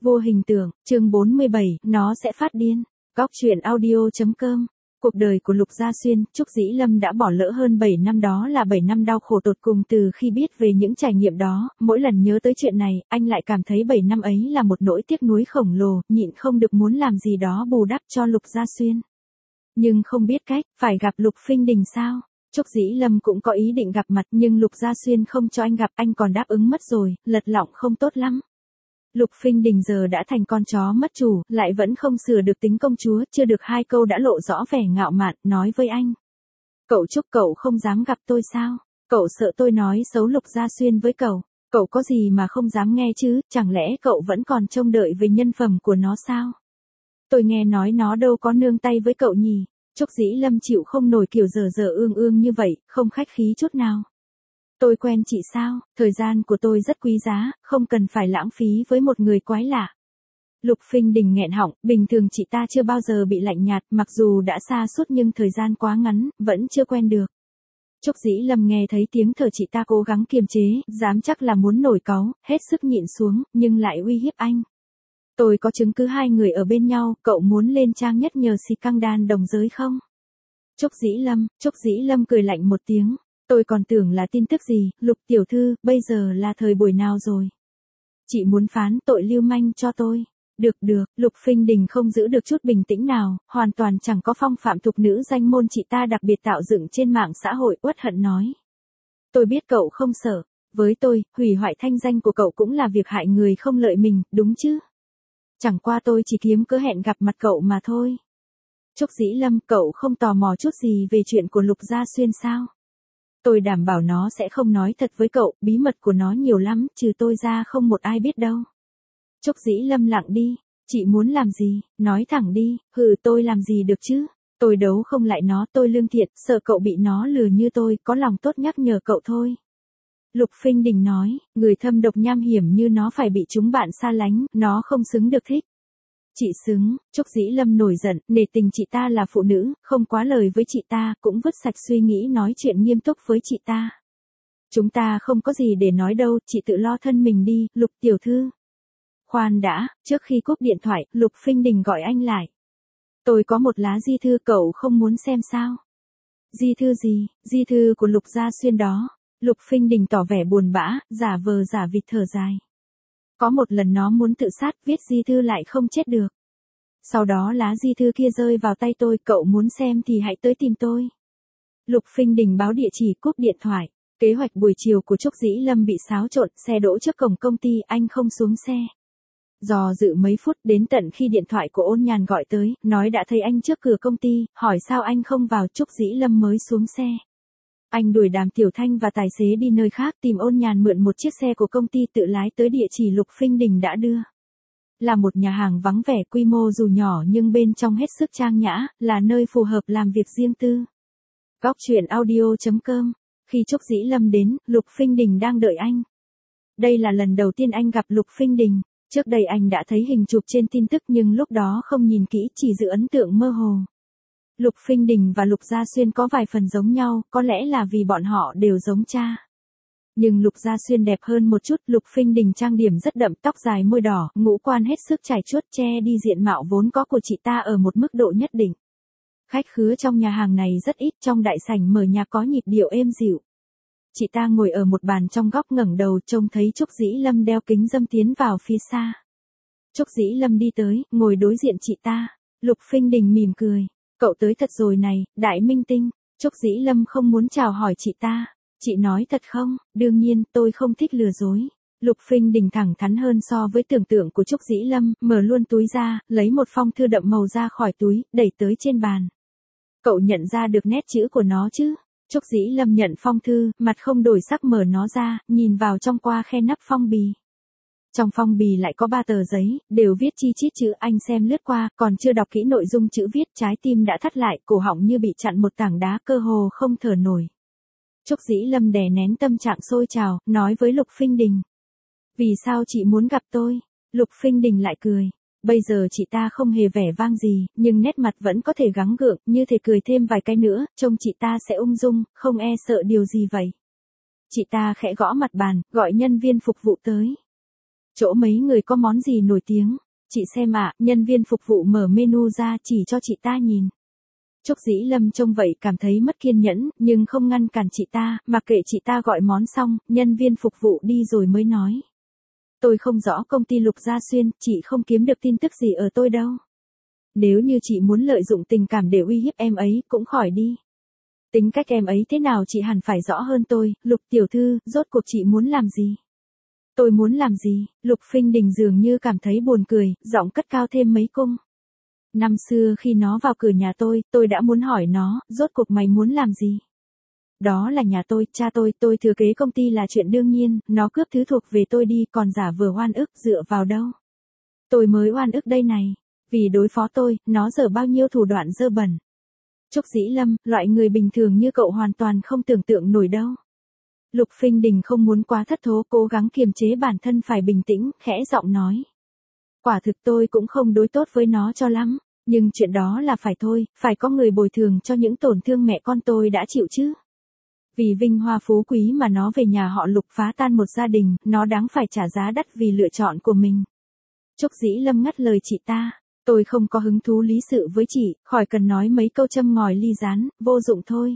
Vô hình tượng, chương 47, nó sẽ phát điên. Góc truyện audio.com. Cuộc đời của Lục Gia Xuyên, Trúc Dĩ Lâm đã bỏ lỡ hơn 7 năm, đó là 7 năm đau khổ tột cùng. Từ khi biết về những trải nghiệm đó, mỗi lần nhớ tới chuyện này, anh lại cảm thấy 7 năm ấy là một nỗi tiếc nuối khổng lồ, nhịn không được muốn làm gì đó bù đắp cho Lục Gia Xuyên. Nhưng không biết cách, phải gặp Lục Phinh Đình sao? Trúc Dĩ Lâm cũng có ý định gặp mặt, nhưng Lục Gia Xuyên không cho anh gặp, anh còn đáp ứng mất rồi, lật lọng không tốt lắm. Lục Phinh Đình giờ đã thành con chó mất chủ, lại vẫn không sửa được tính công chúa, chưa được 2 câu đã lộ rõ vẻ ngạo mạn, nói với anh. Cậu Trúc, cậu không dám gặp tôi sao? Cậu sợ tôi nói xấu Lục Gia Xuyên với cậu? Cậu có gì mà không dám nghe chứ, chẳng lẽ cậu vẫn còn trông đợi về nhân phẩm của nó sao? Tôi nghe nói nó đâu có nương tay với cậu nhỉ? Trúc Dĩ Lâm chịu không nổi kiểu dở ương ương như vậy, không khách khí chút nào. Tôi quen chị sao, thời gian của tôi rất quý giá, không cần phải lãng phí với một người quái lạ. Lục Phinh Đình nghẹn họng, bình thường chị ta chưa bao giờ bị lạnh nhạt, mặc dù đã xa suốt nhưng thời gian quá ngắn, vẫn chưa quen được. Trúc Dĩ Lâm nghe thấy tiếng thở chị ta cố gắng kiềm chế, dám chắc là muốn nổi cáu, hết sức nhịn xuống, nhưng lại uy hiếp anh. Tôi có chứng cứ 2 người ở bên nhau, cậu muốn lên trang nhất nhờ xì căng đan đồng giới không? Trúc Dĩ Lâm cười lạnh một tiếng. Tôi còn tưởng là tin tức gì, Lục tiểu thư, bây giờ là thời buổi nào rồi? Chị muốn phán tội lưu manh cho tôi. Được, Lục Phinh Đình không giữ được chút bình tĩnh nào, hoàn toàn chẳng có phong phạm thục nữ danh môn chị ta đặc biệt tạo dựng trên mạng xã hội, uất hận nói. Tôi biết cậu không sợ, với tôi, hủy hoại thanh danh của cậu cũng là việc hại người không lợi mình, đúng chứ? Chẳng qua tôi chỉ kiếm cớ hẹn gặp mặt cậu mà thôi. Trúc Dĩ Lâm, cậu không tò mò chút gì về chuyện của Lục Gia Xuyên sao? Tôi đảm bảo nó sẽ không nói thật với cậu, bí mật của nó nhiều lắm, trừ tôi ra không một ai biết đâu. Trúc Dĩ Lâm lặng đi, chị muốn làm gì, nói thẳng đi, tôi làm gì được chứ, tôi đấu không lại nó, tôi lương thiện, sợ cậu bị nó lừa như tôi, có lòng tốt nhắc nhở cậu thôi. Lục Phinh Đình nói, người thâm độc nham hiểm như nó phải bị chúng bạn xa lánh, nó không xứng được thích. Chị xứng, Trúc Dĩ Lâm nổi giận, nể tình chị ta là phụ nữ, không quá lời với chị ta, cũng vứt sạch suy nghĩ nói chuyện nghiêm túc với chị ta. Chúng ta không có gì để nói đâu, chị tự lo thân mình đi, Lục tiểu thư. Khoan đã, trước khi cúp điện thoại, Lục Phinh Đình gọi anh lại. Tôi có một lá di thư, cậu không muốn xem sao? Di thư gì? Di thư của Lục Gia Xuyên đó. Lục Phinh Đình tỏ vẻ buồn bã, giả vờ giả vịt thở dài. Có một lần nó muốn tự sát, viết di thư lại không chết được. Sau đó lá di thư kia rơi vào tay tôi, cậu muốn xem thì hãy tới tìm tôi. Lục Phinh Đình báo địa chỉ, cúp điện thoại. Kế hoạch buổi chiều của Trúc Dĩ Lâm bị xáo trộn, xe đỗ trước cổng công ty, anh không xuống xe. Dò dự mấy phút, đến tận khi điện thoại của Ôn Nhàn gọi tới, nói đã thấy anh trước cửa công ty, hỏi sao anh không vào, Trúc Dĩ Lâm mới xuống xe. Anh đuổi Đàm Tiểu Thanh và tài xế đi nơi khác, tìm Ôn Nhàn mượn một chiếc xe của công ty tự lái tới địa chỉ Lục Phinh Đình đã đưa. Là một nhà hàng vắng vẻ, quy mô dù nhỏ nhưng bên trong hết sức trang nhã, là nơi phù hợp làm việc riêng tư. Góc truyện audio.com. Khi Trúc Dĩ Lâm đến, Lục Phinh Đình đang đợi anh. Đây là lần đầu tiên anh gặp Lục Phinh Đình. Trước đây anh đã thấy hình chụp trên tin tức nhưng lúc đó không nhìn kỹ, chỉ giữ ấn tượng mơ hồ. Lục Phinh Đình và Lục Gia Xuyên có vài phần giống nhau, có lẽ là vì bọn họ đều giống cha. Nhưng Lục Gia Xuyên đẹp hơn một chút, Lục Phinh Đình trang điểm rất đậm, tóc dài môi đỏ, ngũ quan hết sức trải chuốt, che đi diện mạo vốn có của chị ta ở một mức độ nhất định. Khách khứa trong nhà hàng này rất ít, trong đại sảnh mở nhạc có nhịp điệu êm dịu. Chị ta ngồi ở một bàn trong góc, ngẩng đầu trông thấy Trúc Dĩ Lâm đeo kính râm tiến vào phía xa. Trúc Dĩ Lâm đi tới, ngồi đối diện chị ta. Lục Phinh Đình mỉm cười. Cậu tới thật rồi này, đại minh tinh. Trúc Dĩ Lâm không muốn chào hỏi chị ta. Chị nói thật không? Đương nhiên, tôi không thích lừa dối. Lục Phinh Đình thẳng thắn hơn so với tưởng tượng của Trúc Dĩ Lâm, mở luôn túi ra, lấy một phong thư đậm màu ra khỏi túi, đẩy tới trên bàn. Cậu nhận ra được nét chữ của nó chứ? Trúc Dĩ Lâm nhận phong thư, mặt không đổi sắc mở nó ra, nhìn vào trong qua khe nắp phong bì. Trong phong bì lại có 3 tờ giấy, đều viết chi chít chữ, anh xem lướt qua, còn chưa đọc kỹ nội dung chữ viết, trái tim đã thắt lại, cổ họng như bị chặn một tảng đá, cơ hồ không thở nổi. Trúc Dĩ Lâm đè nén tâm trạng sôi trào, nói với Lục Phinh Đình. Vì sao chị muốn gặp tôi? Lục Phinh Đình lại cười. Bây giờ chị ta không hề vẻ vang gì, nhưng nét mặt vẫn có thể gắng gượng, như thể cười thêm vài cái nữa, trông chị ta sẽ ung dung, không e sợ điều gì vậy. Chị ta khẽ gõ mặt bàn, gọi nhân viên phục vụ tới. Chỗ mấy người có món gì nổi tiếng? Chị xem ạ, nhân viên phục vụ mở menu ra chỉ cho chị ta nhìn. Trúc Dĩ Lâm trông vậy cảm thấy mất kiên nhẫn, nhưng không ngăn cản chị ta, mặc kệ chị ta gọi món xong, nhân viên phục vụ đi rồi mới nói. Tôi không rõ công ty Lục Gia Xuyên, chị không kiếm được tin tức gì ở tôi đâu. Nếu như chị muốn lợi dụng tình cảm để uy hiếp em ấy, cũng khỏi đi. Tính cách em ấy thế nào chị hẳn phải rõ hơn tôi, Lục tiểu thư, rốt cuộc chị muốn làm gì? Tôi muốn làm gì? Lục Phinh Đình dường như cảm thấy buồn cười, giọng cất cao thêm mấy cung. Năm xưa khi nó vào cửa nhà tôi đã muốn hỏi nó, rốt cuộc mày muốn làm gì? Đó là nhà tôi, cha tôi thừa kế công ty là chuyện đương nhiên, nó cướp thứ thuộc về tôi đi còn giả vờ oan ức dựa vào đâu. Tôi mới oan ức đây này, vì đối phó tôi, nó dở bao nhiêu thủ đoạn dơ bẩn. Trúc Dĩ Lâm, loại người bình thường như cậu hoàn toàn không tưởng tượng nổi đâu. Lục Phinh Đình không muốn quá thất thố, cố gắng kiềm chế bản thân phải bình tĩnh, khẽ giọng nói. Quả thực tôi cũng không đối tốt với nó cho lắm, nhưng chuyện đó là phải thôi, phải có người bồi thường cho những tổn thương mẹ con tôi đã chịu chứ. Vì vinh hoa phú quý mà nó về nhà họ Lục phá tan một gia đình, nó đáng phải trả giá đắt vì lựa chọn của mình. Trúc Dĩ Lâm ngắt lời chị ta. Tôi không có hứng thú lý sự với chị, khỏi cần nói mấy câu châm ngòi ly gián, vô dụng thôi.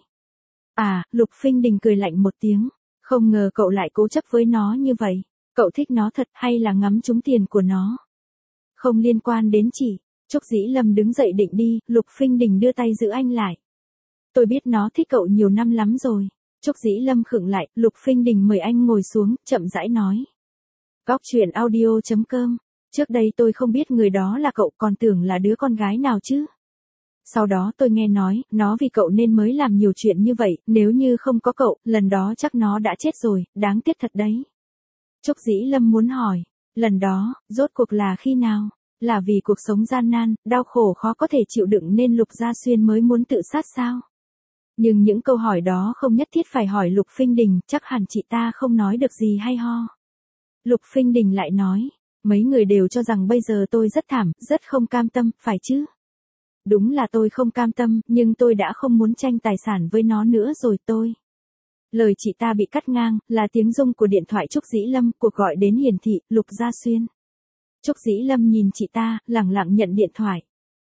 À, Lục Phinh Đình cười lạnh một tiếng. Không ngờ cậu lại cố chấp với nó như vậy. Cậu thích nó thật hay là ngắm trúng tiền của nó? Không liên quan đến chị. Trúc Dĩ Lâm đứng dậy định đi, Lục Phinh Đình đưa tay giữ anh lại. Tôi biết nó thích cậu nhiều năm lắm rồi. Trúc Dĩ Lâm khựng lại, Lục Phinh Đình mời anh ngồi xuống, chậm rãi nói. Góc truyện audio.com. Trước đây tôi không biết người đó là cậu, còn tưởng là đứa con gái nào chứ. Sau đó tôi nghe nói, nó vì cậu nên mới làm nhiều chuyện như vậy, nếu như không có cậu, lần đó chắc nó đã chết rồi, đáng tiếc thật đấy. Trúc Dĩ Lâm muốn hỏi, lần đó, rốt cuộc là khi nào? Là vì cuộc sống gian nan, đau khổ khó có thể chịu đựng nên Lục Gia Xuyên mới muốn tự sát sao? Nhưng những câu hỏi đó không nhất thiết phải hỏi Lục Phinh Đình, chắc hẳn chị ta không nói được gì hay ho. Lục Phinh Đình lại nói, mấy người đều cho rằng bây giờ tôi rất thảm, rất không cam tâm, phải chứ? Đúng là tôi không cam tâm, nhưng tôi đã không muốn tranh tài sản với nó nữa rồi tôi. Lời chị ta bị cắt ngang, là tiếng rung của điện thoại Trúc Dĩ Lâm, cuộc gọi đến hiển thị, Lục Gia Xuyên. Trúc Dĩ Lâm nhìn chị ta, lẳng lặng nhận điện thoại.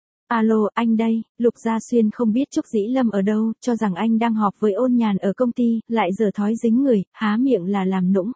Alo, anh đây, Lục Gia Xuyên không biết Trúc Dĩ Lâm ở đâu, cho rằng anh đang họp với Ôn Nhàn ở công ty, lại giờ thói dính người, há miệng là làm nũng.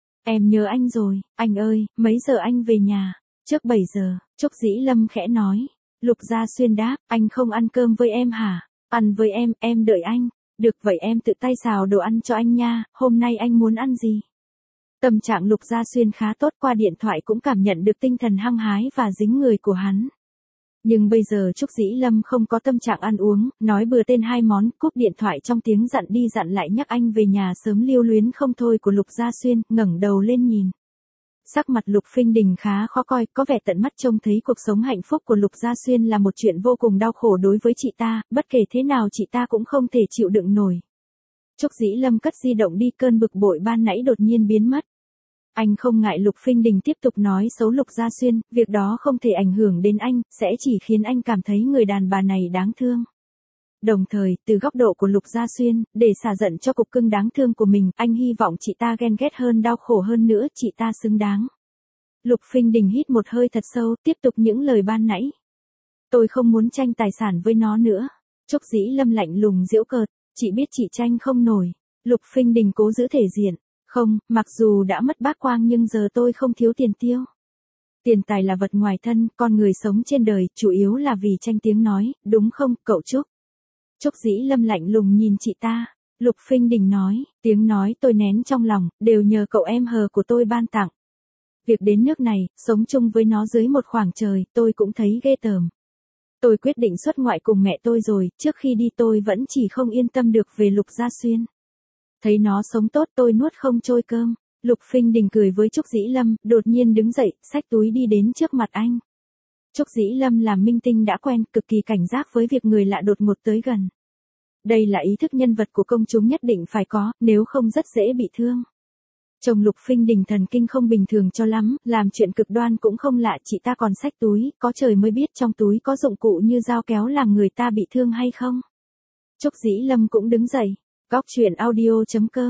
Em nhớ anh rồi, anh ơi, mấy giờ anh về nhà? Trước 7 giờ, Trúc Dĩ Lâm khẽ nói. Lục Gia Xuyên đáp, anh không ăn cơm với em hả? Ăn với em đợi anh. Được vậy em tự tay xào đồ ăn cho anh nha, hôm nay anh muốn ăn gì? Tâm trạng Lục Gia Xuyên khá tốt, qua điện thoại cũng cảm nhận được tinh thần hăng hái và dính người của hắn. Nhưng bây giờ Trúc Dĩ Lâm không có tâm trạng ăn uống, nói bừa tên hai món, cúp điện thoại trong tiếng dặn đi dặn lại nhắc anh về nhà sớm lưu luyến không thôi của Lục Gia Xuyên, ngẩng đầu lên nhìn. Sắc mặt Lục Phinh Đình khá khó coi, có vẻ tận mắt trông thấy cuộc sống hạnh phúc của Lục Gia Xuyên là một chuyện vô cùng đau khổ đối với chị ta, bất kể thế nào chị ta cũng không thể chịu đựng nổi. Trúc Dĩ Lâm cất di động đi, cơn bực bội ban nãy đột nhiên biến mất. Anh không ngại Lục Phinh Đình tiếp tục nói xấu Lục Gia Xuyên, việc đó không thể ảnh hưởng đến anh, sẽ chỉ khiến anh cảm thấy người đàn bà này đáng thương. Đồng thời, từ góc độ của Lục Gia Xuyên, để xả giận cho cục cưng đáng thương của mình, anh hy vọng chị ta ghen ghét hơn, đau khổ hơn nữa, chị ta xứng đáng. Lục Phinh Đình hít một hơi thật sâu, tiếp tục những lời ban nãy. Tôi không muốn tranh tài sản với nó nữa. Trúc Dĩ Lâm lạnh lùng giễu cợt, chị biết chị tranh không nổi. Lục Phinh Đình cố giữ thể diện. Không, mặc dù đã mất bác quang nhưng giờ tôi không thiếu tiền tiêu. Tiền tài là vật ngoài thân, con người sống trên đời, chủ yếu là vì tranh tiếng nói, đúng không, cậu Trúc? Trúc Dĩ Lâm lạnh lùng nhìn chị ta. Lục Phinh Đình nói, tiếng nói tôi nén trong lòng, đều nhờ cậu em hờ của tôi ban tặng. Việc đến nước này, sống chung với nó dưới một khoảng trời, tôi cũng thấy ghê tởm. Tôi quyết định xuất ngoại cùng mẹ tôi rồi, trước khi đi tôi vẫn chỉ không yên tâm được về Lục Gia Xuyên. Thấy nó sống tốt tôi nuốt không trôi cơm. Lục Phinh Đình cười với Trúc Dĩ Lâm, đột nhiên đứng dậy, xách túi đi đến trước mặt anh. Trúc Dĩ Lâm làm minh tinh đã quen, cực kỳ cảnh giác với việc người lạ đột ngột tới gần. Đây là ý thức nhân vật của công chúng nhất định phải có, nếu không rất dễ bị thương. Chồng Lục Phinh Đình thần kinh không bình thường cho lắm, làm chuyện cực đoan cũng không lạ, chị ta còn xách túi, có trời mới biết trong túi có dụng cụ như dao kéo làm người ta bị thương hay không. Trúc Dĩ Lâm cũng đứng dậy. Góc truyện audio.com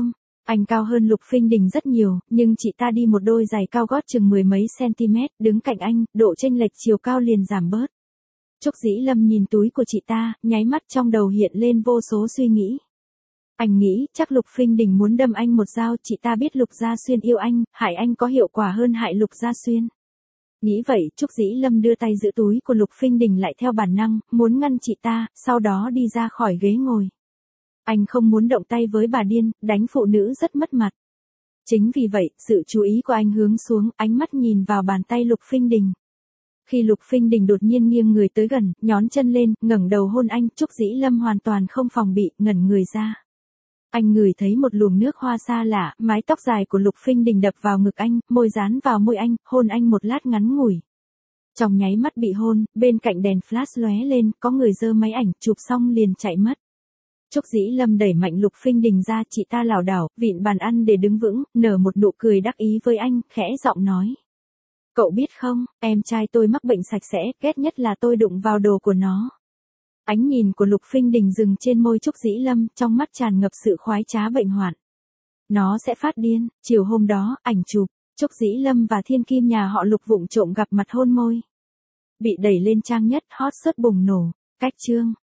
Anh cao hơn Lục Phinh Đình rất nhiều, nhưng chị ta đi một đôi giày cao gót chừng mười mấy cm, đứng cạnh anh, độ chênh lệch chiều cao liền giảm bớt. Trúc Dĩ Lâm nhìn túi của chị ta, nháy mắt trong đầu hiện lên vô số suy nghĩ. Anh nghĩ, chắc Lục Phinh Đình muốn đâm anh một dao, chị ta biết Lục Gia Xuyên yêu anh, hại anh có hiệu quả hơn hại Lục Gia Xuyên. Nghĩ vậy, Trúc Dĩ Lâm đưa tay giữ túi của Lục Phinh Đình lại theo bản năng, muốn ngăn chị ta, sau đó đi ra khỏi ghế ngồi. Anh không muốn động tay với bà điên, đánh phụ nữ rất mất mặt. Chính vì vậy, sự chú ý của anh hướng xuống, ánh mắt nhìn vào bàn tay Lục Phinh Đình. Khi Lục Phinh Đình đột nhiên nghiêng người tới gần, nhón chân lên, ngẩng đầu hôn anh, Trúc Dĩ Lâm hoàn toàn không phòng bị, ngẩn người ra. Anh ngửi thấy một luồng nước hoa xa lạ, mái tóc dài của Lục Phinh Đình đập vào ngực anh, môi dán vào môi anh, hôn anh một lát ngắn ngủi. Trong nháy mắt bị hôn, bên cạnh đèn flash lóe lên, có người giơ máy ảnh, chụp xong liền chạy mất. Trúc Dĩ Lâm đẩy mạnh Lục Phinh Đình ra, chị ta lảo đảo, vịn bàn ăn để đứng vững, nở một nụ cười đắc ý với anh, khẽ giọng nói. Cậu biết không, em trai tôi mắc bệnh sạch sẽ, ghét nhất là tôi đụng vào đồ của nó. Ánh nhìn của Lục Phinh Đình dừng trên môi Trúc Dĩ Lâm, trong mắt tràn ngập sự khoái trá bệnh hoạn. Nó sẽ phát điên. Chiều hôm đó, ảnh chụp, Trúc Dĩ Lâm và thiên kim nhà họ Lục vụng trộm gặp mặt hôn môi. Bị đẩy lên trang nhất, hot search bùng nổ. Cách chương.